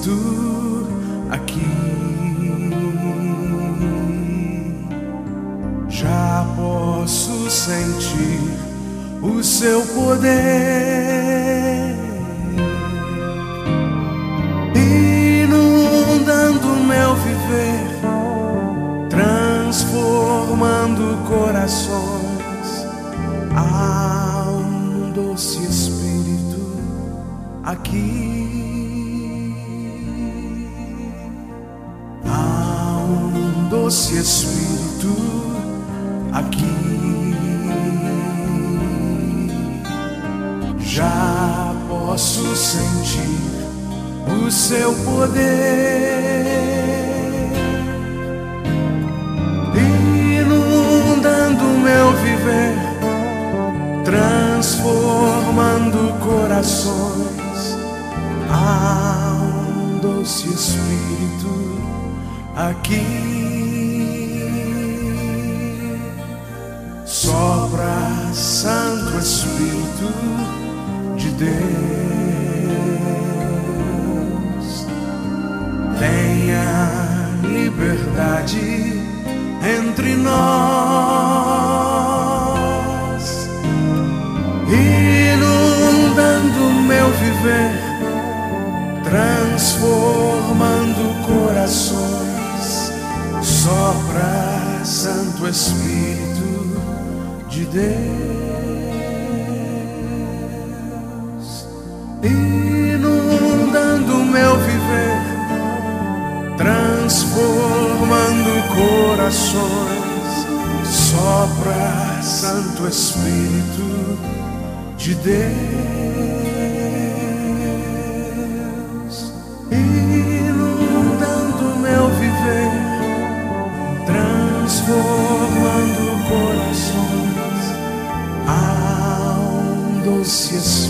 Espírito aqui. Já posso sentir o seu poder inundando meu viver, transformando corações. Há um doce Espírito aqui. Há um doce Espírito aqui. Já posso sentir o seu poder inundando meu viver, transformando corações. Há um doce Espírito aqui. Sopra, Santo Espírito de Deus, tenha liberdade entre nós, inundando meu viver, transformando corações. Sopra, Santo Espírito de Deus, inundando meu viver, transformando corações. Sopra, Santo Espírito de Deus, inundando meu viver, transformando corações. Há um doce Espírito